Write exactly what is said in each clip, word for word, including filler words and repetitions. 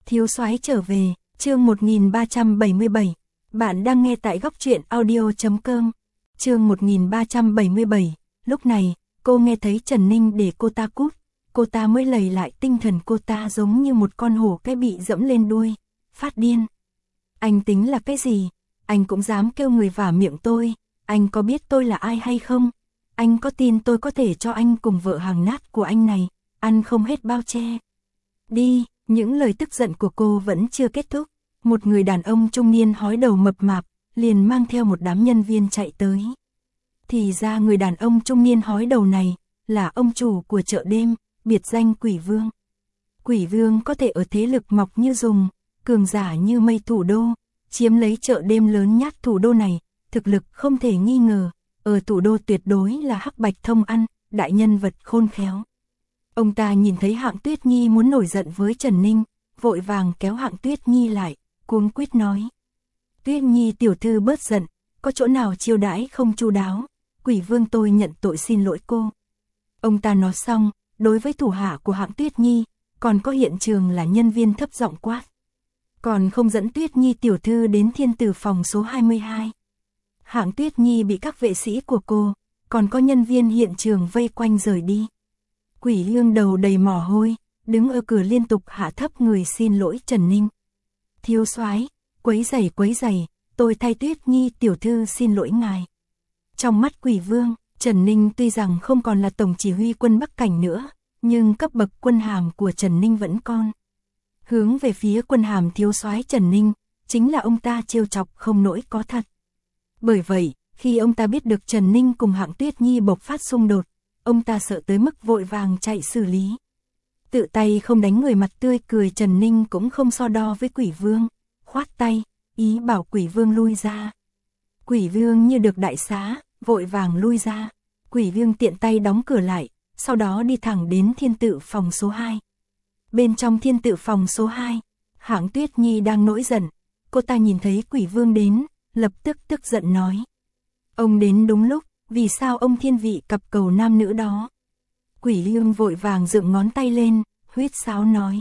Thiếu soái trở về, chương một nghìn ba trăm bảy mươi bảy. Bạn đang nghe tại góc truyện audio chấm com. Chương một nghìn ba trăm bảy mươi bảy. Lúc này, cô nghe thấy Trần Ninh để cô ta cút, cô ta mới lầy lại tinh thần, cô ta giống như một con hổ cái bị dẫm lên đuôi, phát điên. Anh tính là cái gì? Anh cũng dám kêu người vả miệng tôi, anh có biết tôi là ai hay không? Anh có tin tôi có thể cho anh cùng vợ hàng nát của anh này, ăn không hết bao che? Đi, những lời tức giận của cô vẫn chưa kết thúc. Một người đàn ông trung niên hói đầu mập mạp, liền mang theo một đám nhân viên chạy tới. Thì ra người đàn ông trung niên hói đầu này, là ông chủ của chợ đêm, biệt danh Quỷ Vương. Quỷ Vương có thể ở thế lực mọc như dùng, cường giả như mây thủ đô, chiếm lấy chợ đêm lớn nhất thủ đô này, thực lực không thể nghi ngờ, ở thủ đô tuyệt đối là hắc bạch thông ăn, đại nhân vật khôn khéo. Ông ta nhìn thấy Hạng Tuyết Nhi muốn nổi giận với Trần Ninh, vội vàng kéo Hạng Tuyết Nhi lại, cuống quýt nói: Tuyết Nhi tiểu thư bớt giận, có chỗ nào chiêu đãi không chu đáo, Quỷ Vương tôi nhận tội xin lỗi cô. Ông ta nói xong, đối với thủ hạ của Hạng Tuyết Nhi, còn có hiện trường là nhân viên thấp giọng quát: còn không dẫn Tuyết Nhi tiểu thư đến thiên tử phòng số hai mươi hai. Hạng Tuyết Nhi bị các vệ sĩ của cô, còn có nhân viên hiện trường vây quanh rời đi. Quỷ Vương đầu đầy mồ hôi, đứng ở cửa liên tục hạ thấp người xin lỗi Trần Ninh. Thiếu soái, quấy rầy quấy rầy, tôi thay Tuyết Nhi tiểu thư xin lỗi ngài. Trong mắt Quỷ Vương, Trần Ninh tuy rằng không còn là tổng chỉ huy quân Bắc Cảnh nữa, nhưng cấp bậc quân hàm của Trần Ninh vẫn còn. Hướng về phía quân hàm thiếu soái Trần Ninh, chính là ông ta trêu chọc không nỗi có thật. Bởi vậy, khi ông ta biết được Trần Ninh cùng Hạng Tuyết Nhi bộc phát xung đột, ông ta sợ tới mức vội vàng chạy xử lý. Tự tay không đánh người mặt tươi cười Trần Ninh cũng không so đo với Quỷ Vương, khoát tay, ý bảo Quỷ Vương lui ra. Quỷ Vương như được đại xá, vội vàng lui ra. Quỷ Vương tiện tay đóng cửa lại, sau đó đi thẳng đến thiên tự phòng số hai. Bên trong thiên tự phòng số hai, Hạng Tuyết Nhi đang nổi giận, cô ta nhìn thấy Quỷ Vương đến, lập tức tức giận nói: ông đến đúng lúc, vì sao ông thiên vị cặp cầu nam nữ đó? Quỷ Vương vội vàng dựng ngón tay lên, huýt sáo nói: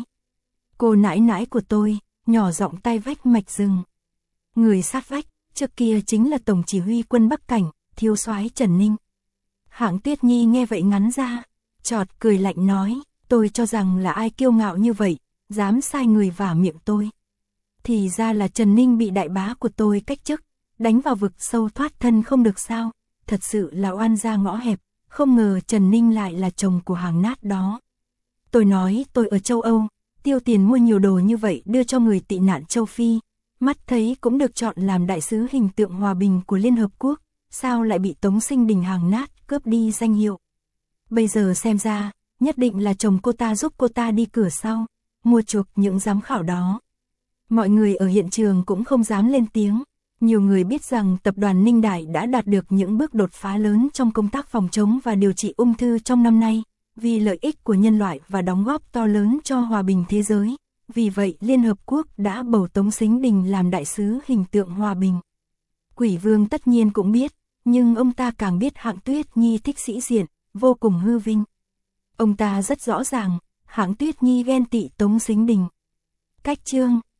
cô nãi nãi của tôi, nhỏ giọng tai vách mạch rừng. Người sát vách, trước kia chính là tổng chỉ huy quân Bắc Cảnh, thiếu soái Trần Ninh. Hạng Tuyết Nhi nghe vậy ngắn ra, chọt cười lạnh nói: tôi cho rằng là ai kiêu ngạo như vậy, dám sai người vả miệng tôi. Thì ra là Trần Ninh bị đại bá của tôi cách chức, đánh vào vực sâu thoát thân không được sao, thật sự là oan gia ngõ hẹp, không ngờ Trần Ninh lại là chồng của hàng nát đó. Tôi nói tôi ở châu Âu, tiêu tiền mua nhiều đồ như vậy đưa cho người tị nạn châu Phi, mắt thấy cũng được chọn làm đại sứ hình tượng hòa bình của Liên Hợp Quốc, sao lại bị Tống Sinh Đình hàng nát cướp đi danh hiệu. Bây giờ xem ra, nhất định là chồng cô ta giúp cô ta đi cửa sau, mua chuộc những giám khảo đó. Mọi người ở hiện trường cũng không dám lên tiếng. Nhiều người biết rằng tập đoàn Ninh Đại đã đạt được những bước đột phá lớn trong công tác phòng chống và điều trị ung thư trong năm nay, vì lợi ích của nhân loại và đóng góp to lớn cho hòa bình thế giới. Vì vậy Liên Hợp Quốc đã bầu Tống Sinh Đình làm đại sứ hình tượng hòa bình. Quỷ Vương tất nhiên cũng biết, nhưng ông ta càng biết Hạng Tuyết Nhi thích sĩ diện, vô cùng hư vinh. Ông ta rất rõ ràng, Hạng Tuyết Nhi ghen tị Tống Sinh Đình. Cách chương